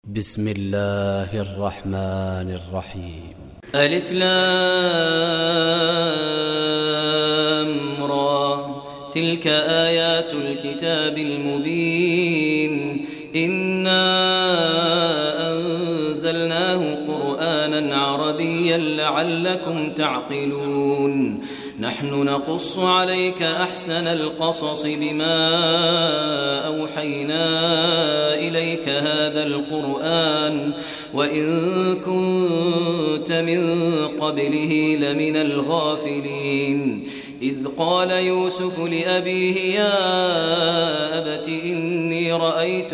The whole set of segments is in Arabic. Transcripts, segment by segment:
بسم الله الرحمن الرحيم. ألف لام را تلك آيات الكتاب المبين إنا أنزلناه قرآنا عربيا لعلكم تعقلون نحن نقص عليك أحسن القصص بما أوحينا إليك هذا القرآن وإن كنت من قبله لمن الغافلين إذ قال يوسف لأبيه يا أبت إني رأيت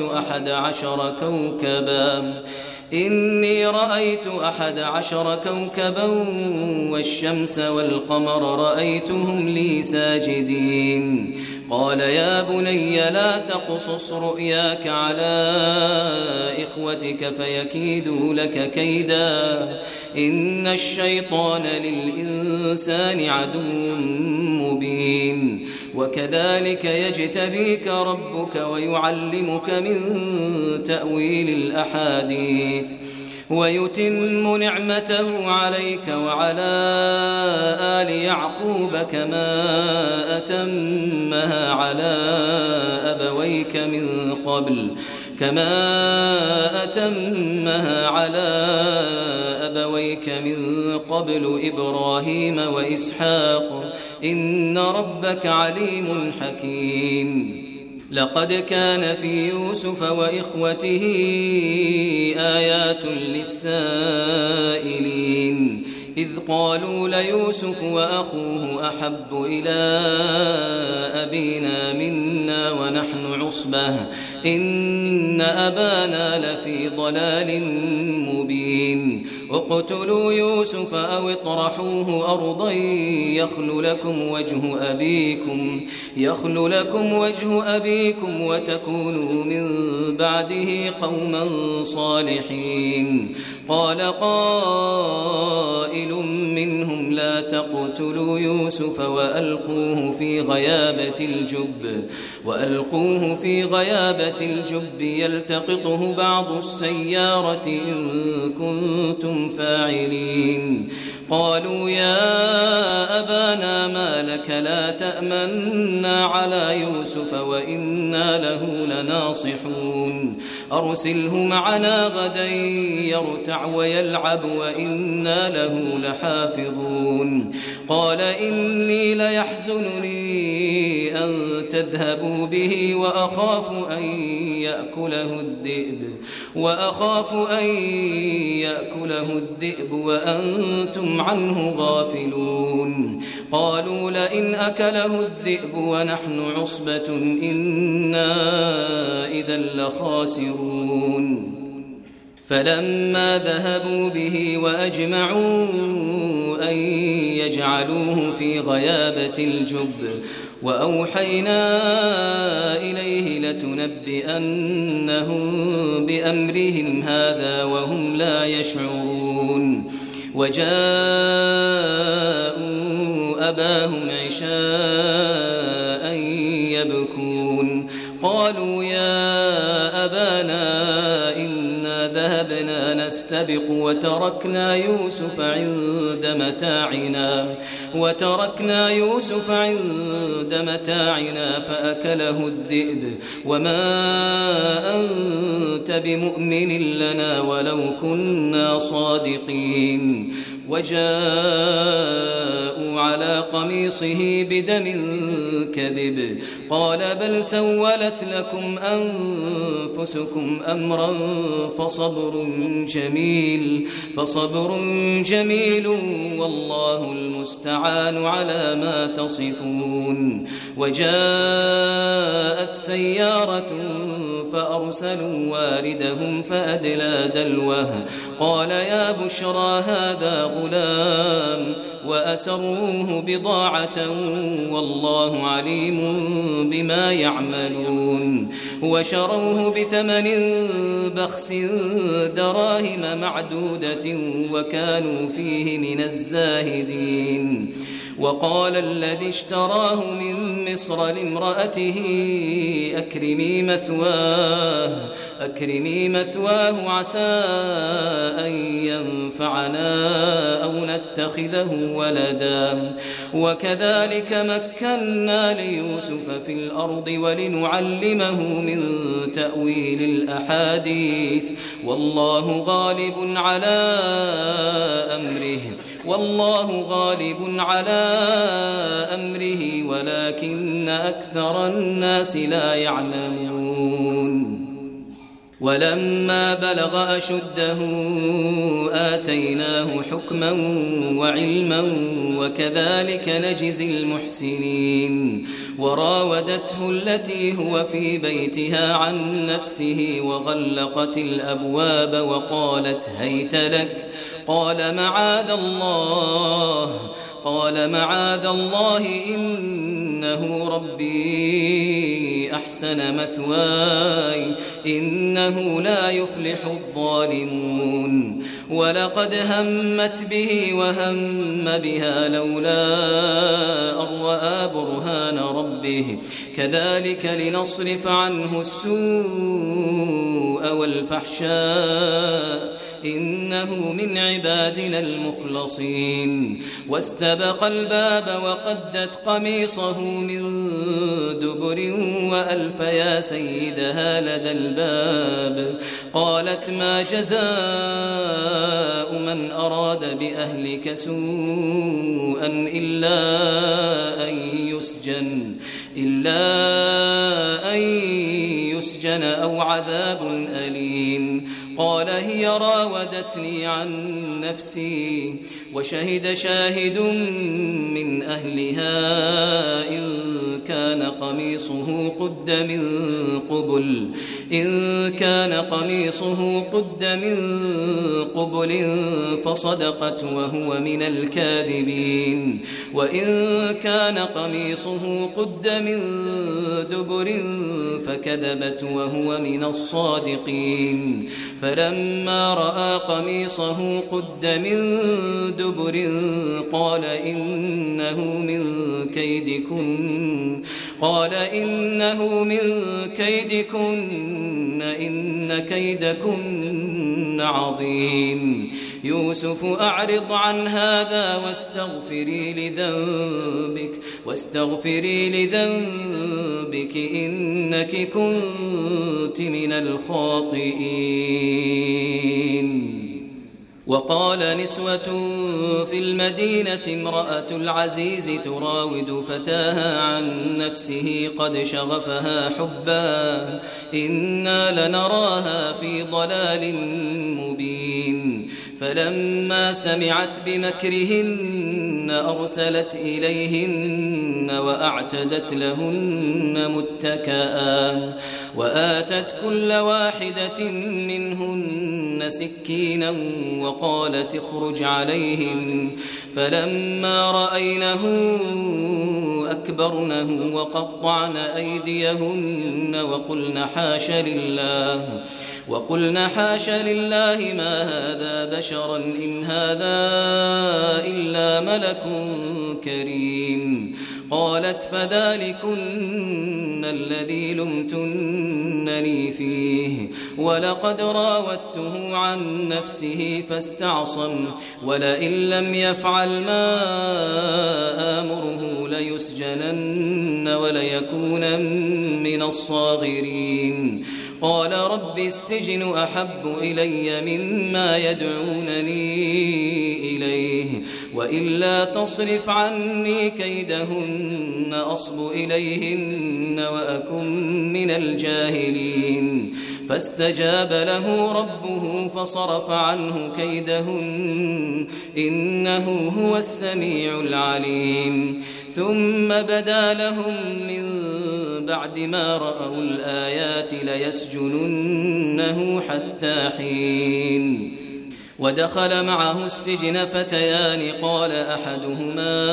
أحد عشر كوكبا والشمس والقمر رأيتهم لي ساجدين قال يا بني لا تقصص رؤياك على إخوتك فيكيدوا لك كيدا إن الشيطان للإنسان عدو مبين وكذلك يجتبيك ربك ويعلمك من تأويل الأحاديث ويتم نعمته عليك وعلى آل يعقوب كما أتمها على أبويك من قبل إبراهيم وإسحاق إن ربك عليم حكيم لقد كان في يوسف وإخوته آيات للسائلين إذ قالوا ليوسف وأخوه أحب إلى أبينا منا ونحن عصبة إن أبانا لفي ضلال مبين اقتلوا يوسف أو اطرحوه أرضا يخل لكم وجه أبيكم وتكونوا من بعده قوما صالحين قال قائل منهم لا تقتلوا يوسف وألقوه في غيابة الجب يلتقطه بعض السيارة إن كنتم فاعلين قالوا يا أبانا ما لك لا تأمنا على يوسف وإنا له لناصحون أرسله معنا غدا يرتع ويلعب وإنا له لحافظون قال إني ليحزنني أن تذهبوا به وأخاف أن يأكله الذئب وأنتم عنه غافلون قالوا لئن أكله الذئب ونحن عصبة إنا إذا لخاسرون فلما ذهبوا به وأجمعوا أن يجعلوه في غيابة الجب وأوحينا إليه لتنبئنهم بأمرهم هذا وهم لا يشعرون وجاءوا أباهم عشاء يبكون قالوا يا أبانا إنا ذهبنا نستبق وتركنا يوسف عند متاعنا فأكله الذئب وما أنت بمؤمن لنا ولو كنا صادقين وجاءوا على قميصه بدم كذب قال بل سولت لكم أنفسكم أمرا فصبر جميل والله المستعان على ما تصفون وجاءت سيارة فأرسلوا واردهم فأدلى دلوه قال يا بشرى هذا غلام وأسروه بضاعة والله عليم بما يعملون وشروه بثمن بخس دراهم معدودة وكانوا فيه من الزاهدين وقال الذي اشتراه من مصر لامرأته أكرمي مثواه أكرمي مثواه عسى أن ينفعنا أو نتخذه ولدا وكذلك مكنا ليوسف في الأرض ولنعلمه من تأويل الأحاديث والله غالب على أمره ولكن أكثر الناس لا يعلمون ولما بلغ أشده آتيناه حكما وعلما وكذلك نجزي المحسنين وراودته التي هو في بيتها عن نفسه وغلقت الأبواب وقالت هيت لك قال معاذ الله إنه ربي أحسن مثواي إنه لا يفلح الظالمون ولقد همت به وهم بها لولا أن رأى برهان ربه كذلك لنصرف عنه السوء والفحشاء إنه من عبادنا المخلصين واستبق الباب وقدت قميصه من دبر وألف يا سيدها لدى الباب قالت ما جزاء من أراد بأهلك سوءا إلا أن يسجن أو عذاب أليم قال هي راودتني عن نفسي وشهد شاهد من أهلها إن كان قميصه قد من قبل فصدقت وهو من الكاذبين وإن كان قميصه قد من دبر فكذبت وهو من الصادقين فلما رأى قميصه قد من دبر قال إنه من كيدكن إن كيدكن عظيم يوسف أعرض عن هذا واستغفري لذنبك إنك كنت من الخاطئين وقال نسوة في المدينة امرأة العزيز تراود فتاها عن نفسه قد شغفها حبا إنا لنراها في ضلال مبين فلما سمعت بمكرهن أرسلت إليهن وأعتدت لهن متكئا وآتت كل واحدة منهن سكينا وقالت اخرج عليهم فلما رأينه أكبرنه وقطعن أيديهن وقلن حاش لله ما هذا بشرا إن هذا إلا ملك كريم قالت فذلكن الذي لمتنني فيه ولقد راودته عن نفسه فاستعصم ولئن لم يفعل ما آمره ليسجنن وليكون من الصاغرين قال رب السجن أحب إلي مما يدعونني إليه وإلا تصرف عني كيدهن أصب إليهن وأكن من الجاهلين فاستجاب له ربه فصرف عنه كيدهن إنه هو السميع العليم ثم بدا لهم من بعد ما رأوا الآيات ليسجننه حتى حين ودخل معه السجن فتيان قال أحدهما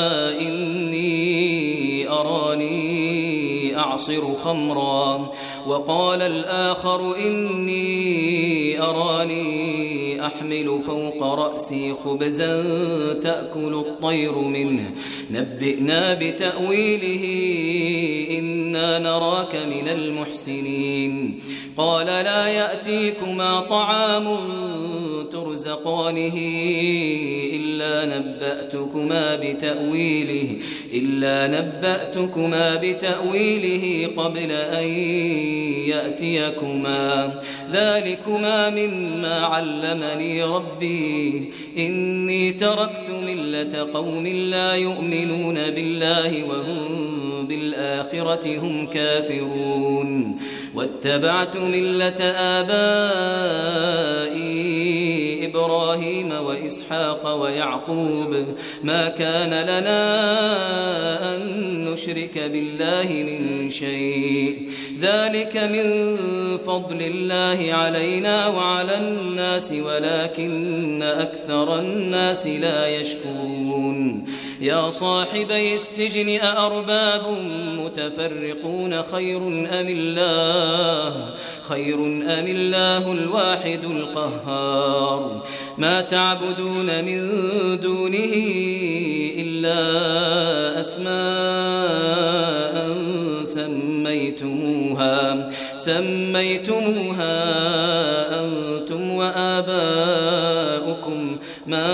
إني أراني أعصر خمرا وقال الآخر إني أراني أحمل فوق رأسي خبزا تأكل الطير منه نبئنا بتأويله إنا نراك من المحسنين قال لا يأتيكما طعام ترزقانه إلا نبأتكما بتأويله قبل أن يأتيكما ذلكما مما علمني ربي إني تركت ملة قوم لا يؤمنون بالله وهم بالآخرة هم كافرون واتبعت ملة آبائي إبراهيم وإسحاق ويعقوب ما كان لنا أن نشرك بالله من شيء ذلك من فضل الله علينا وعلى الناس ولكن أكثر الناس لا يشكرون يا صاحبي السجن أأرباب متفرقون خير أم الله الواحد القهار ما تعبدون من دونه إلا أسماء سميتموها أنتم وآباؤكم ما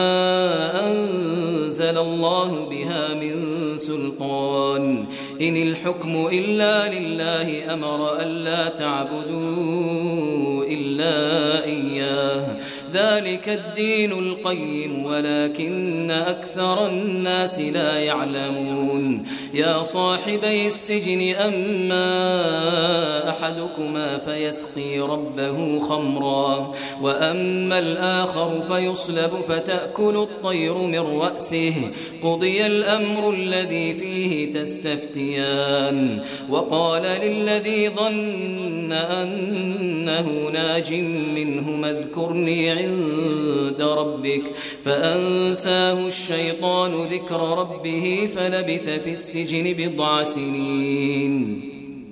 أنزل الله بها من سلطان إن الحكم إلا لله أمر ألا تعبدوا إلا إياه ذلك الدين القيم ولكن أكثر الناس لا يعلمون يا صاحبي السجن أما أحدكما فيسقي ربه خمرا وأما الآخر فيصلب فتأكل الطير من رأسه قضي الأمر الذي فيه تستفتيان وقال للذي ظن أنه ناج منهما اذكرني عند ربك فأنساه الشيطان ذكر ربه فلبث في السجن بضع سنين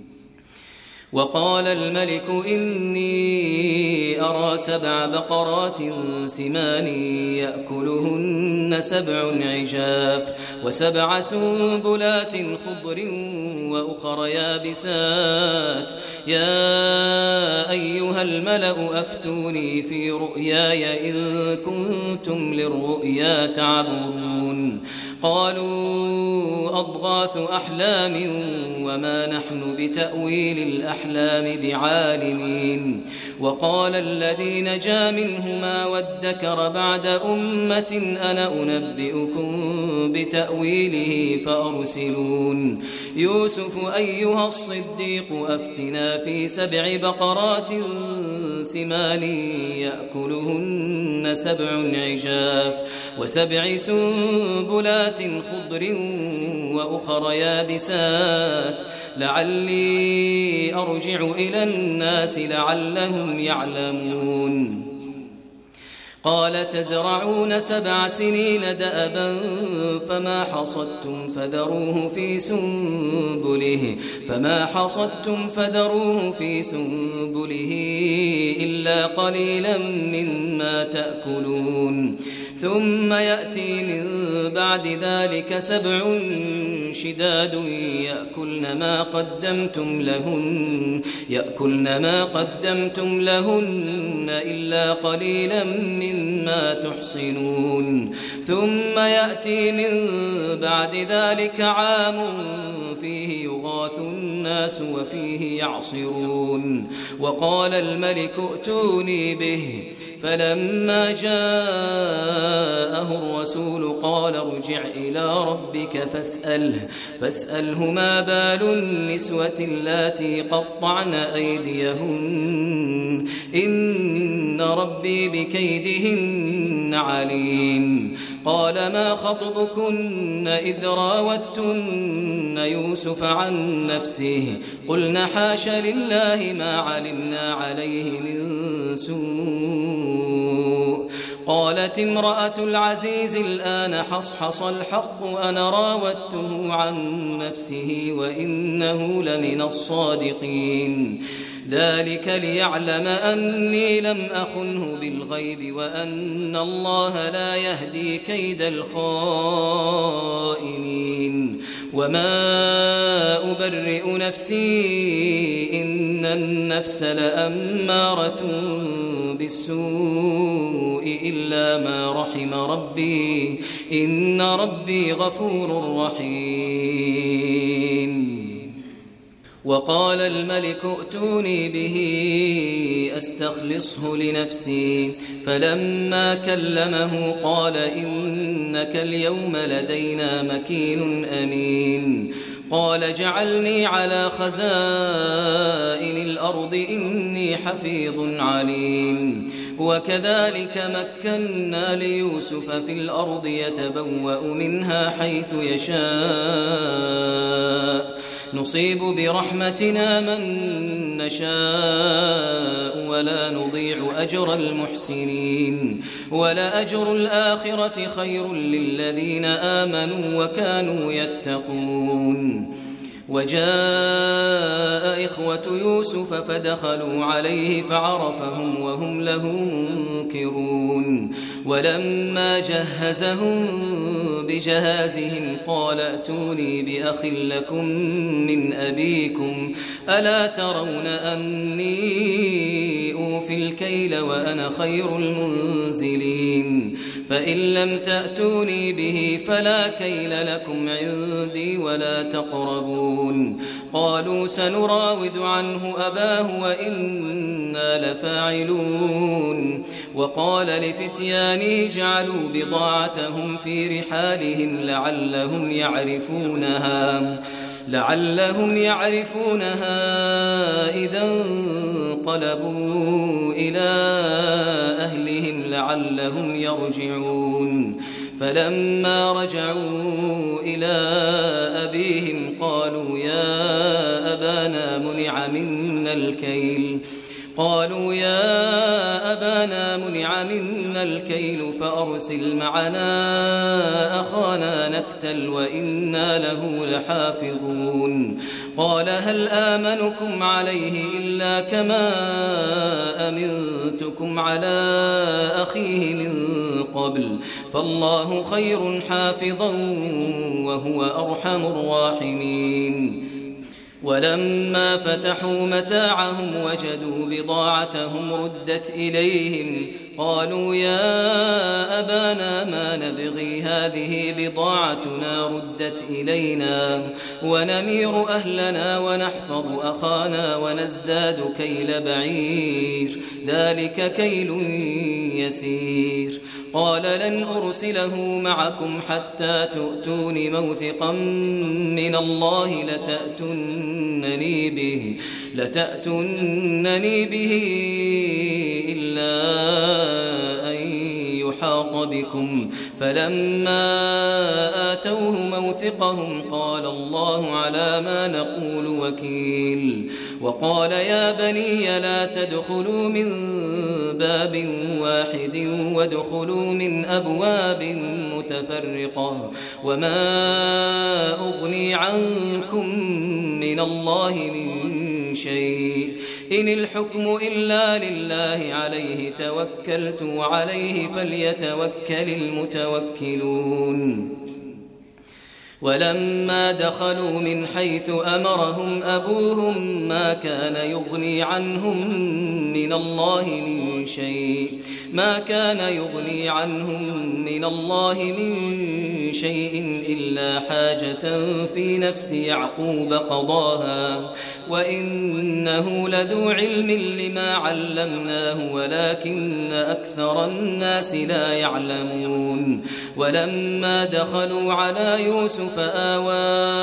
وقال الملك إني أرى 7 بقرات سمان يأكلهن 7 عجاف و7 سنبلات خضر وأخر يابسات يا أيها الملأ أفتوني في رؤياي إن كنتم للرؤيا تعبرون قالوا أضغاث أحلام وما نحن بتأويل الأحلام بعالمين وقال الذي نجا منهما وادكر بعد أمة أنا أنبئكم بتأويله فأرسلون يوسف أيها الصديق أفتنا في 7 بقرات سمان يأكلهن 7 عجاف و7 سنبلات خضر وأخر يابسات لعلي أرجع إلى الناس لعلهم يعلمون قال تزرعون 7 سنين دأبا فما حصدتم فذروه في سنبله إلا قليلا مما تأكلون ثم يأتي من بعد ذلك 7 شداد يأكلن ما قدمتم لهن إلا قليلا مما تحصنون ثم يأتي من بعد ذلك عام فيه يغاث الناس وفيه يعصرون وقال الملك ائتوني به فلما جاءه الرسول قال ارجع إلى ربك فاسأله ما بال النسوة اللاتي قطعن أيديهن إن ربي بكيدهن عليم قال ما خطبكن إذ راوتن يوسف عن نفسه قلنا حاش لله ما علمنا عليه من سوء قالت امرأة العزيز الآن حصحص الحق أنا راودته عن نفسه وإنه لمن الصادقين ذلك ليعلم أني لم أخنه بالغيب وأن الله لا يهدي كيد الخائنين وما أبرئ نفسي إن النفس لأمارة بالسوء إلا ما رحم ربي إن ربي غفور رحيم. وقال الملك ائتوني به أستخلصه لنفسي فلما كلمه قال إنك اليوم لدينا مكين أمين. قال جعلني على خزائن الأرض إني حفيظ عليم. وكذلك مكنا ليوسف في الأرض يتبوأ منها حيث يشاء نصيب برحمتنا من نشاء ولا نضيع أجر المحسنين ولأجر الآخرة خير للذين آمنوا وكانوا يتقون. وجاء إخوة يوسف فدخلوا عليه فعرفهم وهم له منكرون. ولما جهزهم بجهازهم قال ائتوني بأخ لكم من أبيكم ألا ترون أني أوفي الكيل وأنا خير المنزلين فإن لم تأتوني به فلا كيل لكم عندي ولا تقربون. قالوا سنراود عنه أباه وإنا لفاعلون. وقال لفتيانه جعلوا بضاعتهم في رحالهم لعلهم يعرفونها إذا انقلبوا إلى أهلهم لعلهم يرجعون. فلما رجعوا إلى أبيهم قالوا يا أبانا منع منا الكيل فأرسل معنا أخانا نكتل وإنا له لحافظون. قال هل آمنكم عليه إلا كما أمنتكم على أخيه من قبل فالله خير حافظا وهو أرحم الراحمين. ولما فتحوا متاعهم وجدوا بضاعتهم ردت إليهم قالوا يا أبانا ما نبغي هذه بضاعتنا ردت إلينا ونمير أهلنا ونحفظ أخانا ونزداد كيل بعير ذلك كيل يسير. قال لن أرسله معكم حتى تؤتون موثقا من الله لتأتونني به إلا أن يحاط بكم. فلما آتوه موثقهم قال الله على ما نقول وكيل. وقال يا بني لا تدخلوا من باب واحد وادخلوا من أبواب متفرقة وما أغني عنكم من الله من شيء إن الحكم إلا لله عليه توكلت وعليه فليتوكل المتوكلون. ولما دخلوا من حيث أمرهم أبوهم ما كان يغني عنهم من الله من شيء إلا حاجة في نفس يعقوب قضاها وإنه لذو علم لما علمناه ولكن أكثر الناس لا يعلمون. ولما دخلوا على يوسف آوى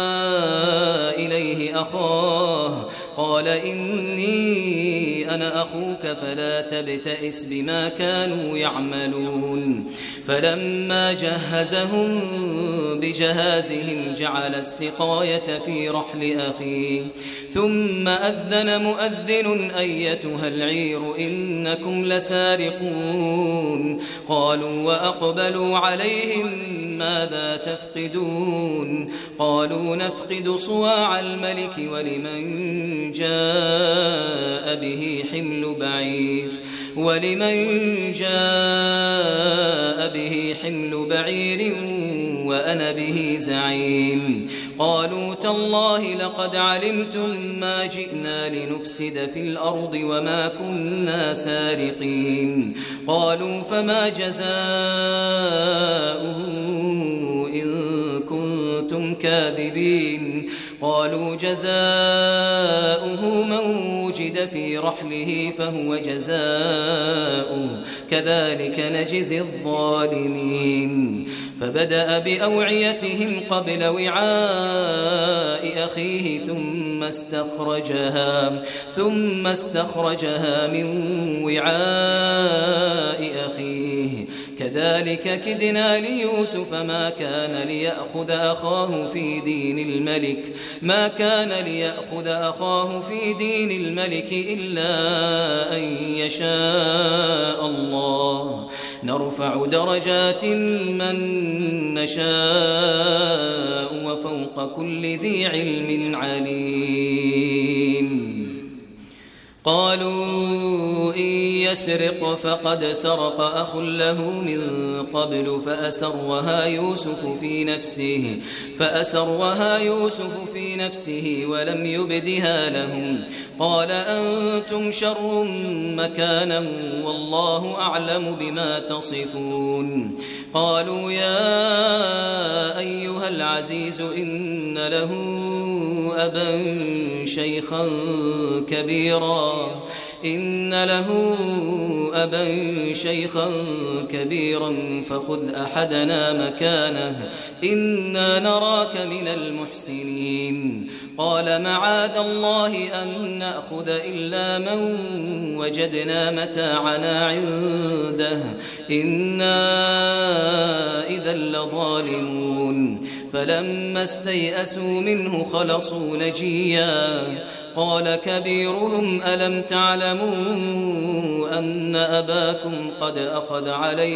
إليه أخاه قال إني أنا أخوك فلا تبتئس بما كانوا يعملون. فلما جهزهم بجهازهم جعل السقاية في رحل أخيه ثم أذن مؤذن أيتها العير إنكم لسارقون. قالوا وأقبلوا عليهم ماذا تفقدون؟ قالوا نفقد صواع الملك ولمن جاء به حمل بعير وأنا به زعيم. قالوا تالله لقد علمتم ما جئنا لنفسد في الأرض وما كنا سارقين. قالوا فما جزاؤه إن كنتم كاذبين. قالوا جزاؤه من وجد في رحله فهو جزاؤه كذلك نجزي الظالمين. فبدأ بأوعيتهم قبل وعاء أخيه ثم استخرجها من وعاء أخيه كذلك كدنا ليوسف ما كان ليأخذ أخاه في دين الملك إلا أن يشاء الله نرفع درجات من نشاء وفوق كل ذي علم عليم. قالوا إن يسرق فقد سرق أخ له من قبل فأسرها يوسف في نفسه ولم يبدها لهم. قال أنتم شر مكانا والله أعلم بما تصفون. قالوا يا أيها العزيز إن له أبا شيخا كبيرا فخذ أحدنا مكانه إنا نراك من المحسنين. قال معاذ الله أن نأخذ إلا من وجدنا متاعنا عنده إنا إذا لظالمون. فلما استيئسوا منه خلصوا نجيا. قال كبيرهم ألم تعلموا أن أباكم قد أخذ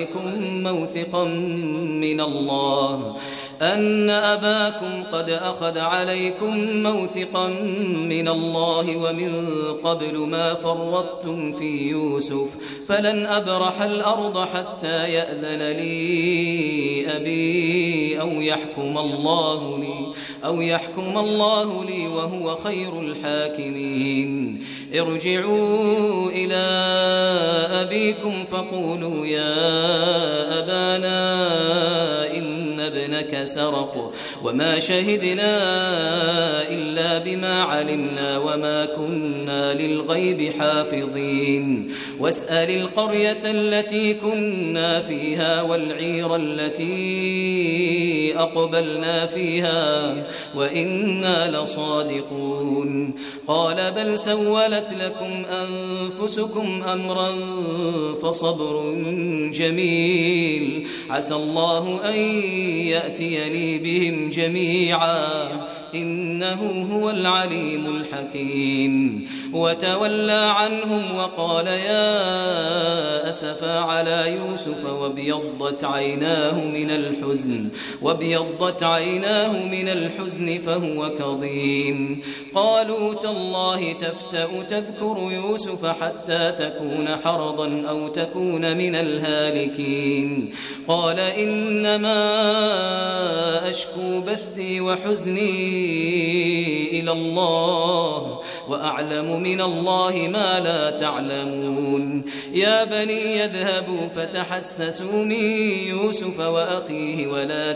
عليكم موثقا من الله ومن قبل ما فرطتم في يوسف فلن أبرح الأرض حتى يأذن لي أبي أو يحكم الله لي وهو خير الحاكمين. ارجعوا إلى أبيكم فقولوا يا أبانا إن ابنك سرق وما شهدنا إلا بما علمنا وما كنا للغيب حافظين. واسأل القرية التي كنا فيها والعير التي أقبلنا فيها وإنا لصادقون. قال بل سولت لكم أنفسكم أمرا فصبر جميل عسى الله أن يأتيني بهم جميعا إنه هو العليم الحكيم. وتولى عنهم وقال يا أسفا على يوسف وابيضت عيناه من الحزن فهو كظيم. قالوا تالله تفتأ تذكر يوسف حتى تكون حرضا أو تكون من الهالكين. قال إنما أشكو بثي وحزني إلى الله وأعلم من الله ما لا تعلمون. يا بني يذهبوا فتحسسوا من يوسف وأخيه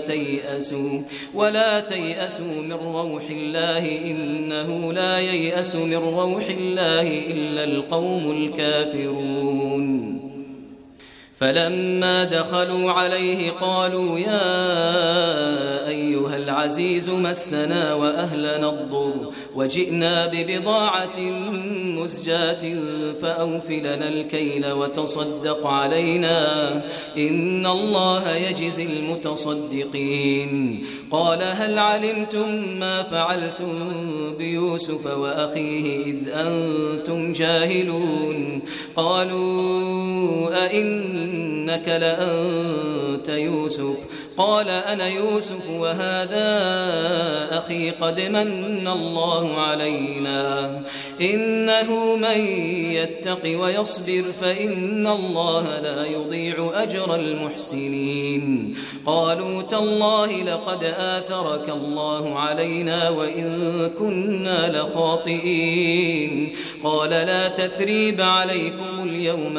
ولا تيأسوا من روح الله إنه لا ييأس من روح الله إلا القوم الكافرون. فلما دخلوا عليه قالوا يا أيها العزيز مسنا وأهلنا الضر وجئنا ببضاعة مزجاة فأوفلنا الكيل وتصدق علينا إن الله يجزي المتصدقين. قال هل علمتم ما فعلتم بيوسف وأخيه إذ أنتم جاهلون. قالوا أئنك لأنت يوسف قال أنا يوسف وهذا أخي قد من الله علينا إنه من يتق ويصبر فإن الله لا يضيع أجر المحسنين قالوا تالله لقد آثرك الله علينا وإن كنا لخاطئين قال لا تثريب عليكم اليوم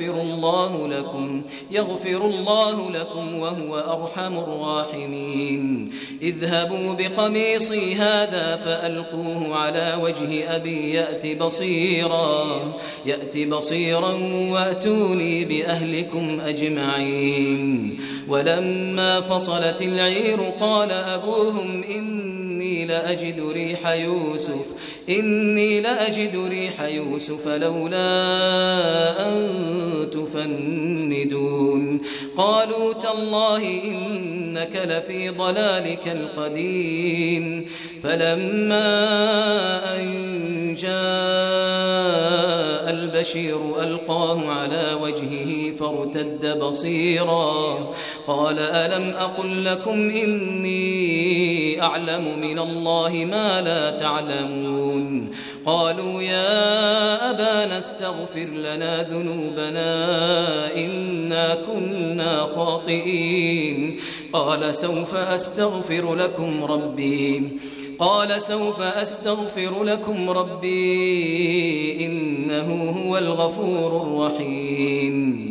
يغفر الله لكم وهو أرحم الراحمين اذهبوا بقميصي هذا فألقوه على وجه أبي يأت بصيرا وأتوني بأهلكم أجمعين ولما فصلت العير قال أبوهم إني لأجد ريح يوسف لولا أن تفندون قالوا تالله إنك لفي ضلالك القديم فلما أن جاء البشير ألقاه على وجهه فارتد بصيرا قال ألم أقل لكم إني أعلم من الله ما لا تعلمون قالوا يا أبانا استغفر لنا ذنوبنا إنا كنا خاطئين قال سوف أستغفر لكم ربي إنه هو الغفور الرحيم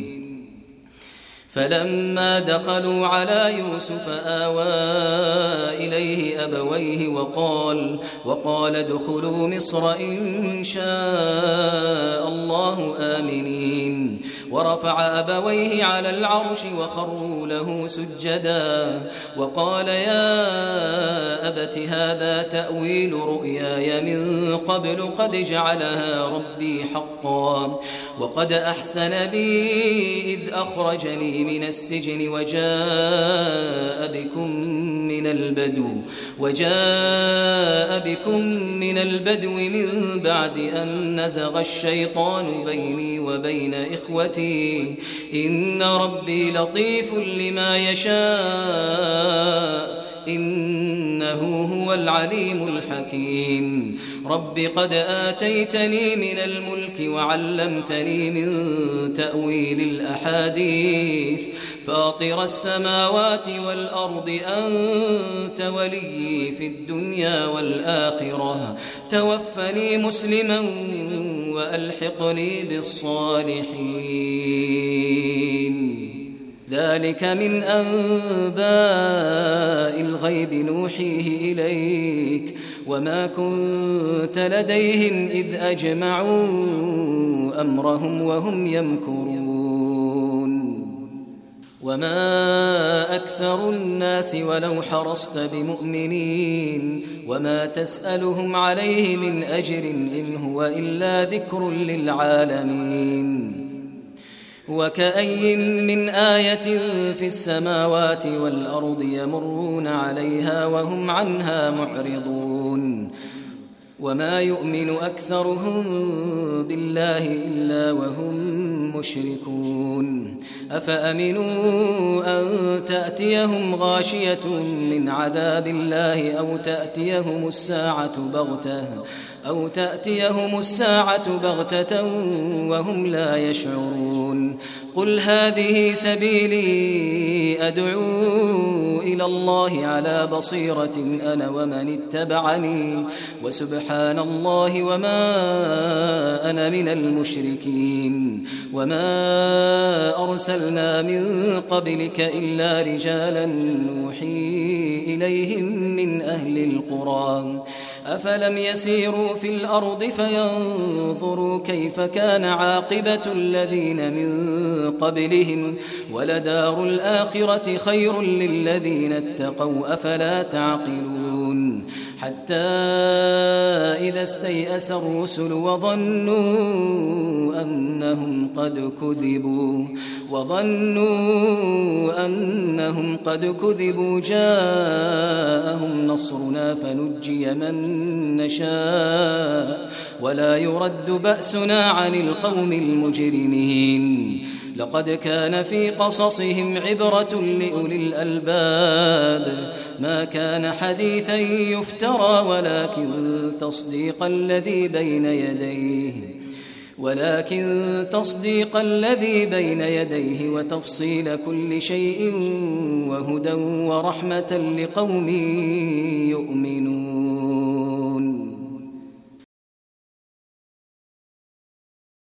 فلما دخلوا على يوسف آوى إليه أبويه وقال ادخلوا مصر إن شاء الله آمنين ورفع أبويه على العرش وخروا له سجدا وقال يا أبت هذا تأويل رؤياي من قبل قد جعلها ربي حقا وقد أحسن بي إذ أخرجني من السجن وجاء بكم من البدو من بعد أن نزغ الشيطان بيني وبين إخوتي إن ربي لطيف لما يشاء إنه هو العليم الحكيم رب قد آتيتني من الملك وعلمتني من تأويل الأحاديث فاطر السماوات والأرض أنت ولي في الدنيا والآخرة توفني مسلما وألحقني بالصالحين ذلك من أنباء الغيب نوحيه إليك وما كنت لديهم إذ أجمعوا أمرهم وهم يمكرون وما أكثر الناس ولو حرصت بمؤمنين وما تسألهم عليه من أجر إن هو إلا ذكر للعالمين وكأي من آية في السماوات والأرض يمرون عليها وهم عنها معرضون وما يؤمن أكثرهم بالله إلا وهم مشركون أفأمنوا أن تأتيهم غاشية من عذاب الله أو تأتيهم الساعة بغتة وهم لا يشعرون قل هذه سبيلي أدعو إلى الله على بصيرة أنا ومن اتبعني وسبحان الله وما أنا من المشركين وما أرسلنا من قبلك إلا رجالا نوحي إليهم من أهل القرى أفلم يسيروا في الأرض فينظروا كيف كان عاقبة الذين من قبلهم ولدار الآخرة خير للذين اتقوا أفلا تعقلون حتى إذا استيأس الرسل وظنوا أنهم قد كذبوا جاءهم نصرنا فنجي من نشاء ولا يرد بأسنا عن القوم المجرمين لقد كان في قصصهم عبرة لأولي الألباب ما كان حديثا يفترى ولكن تصديق الذي بين يديه وتفصيل كل شيء وهدى ورحمة لقوم يؤمنون.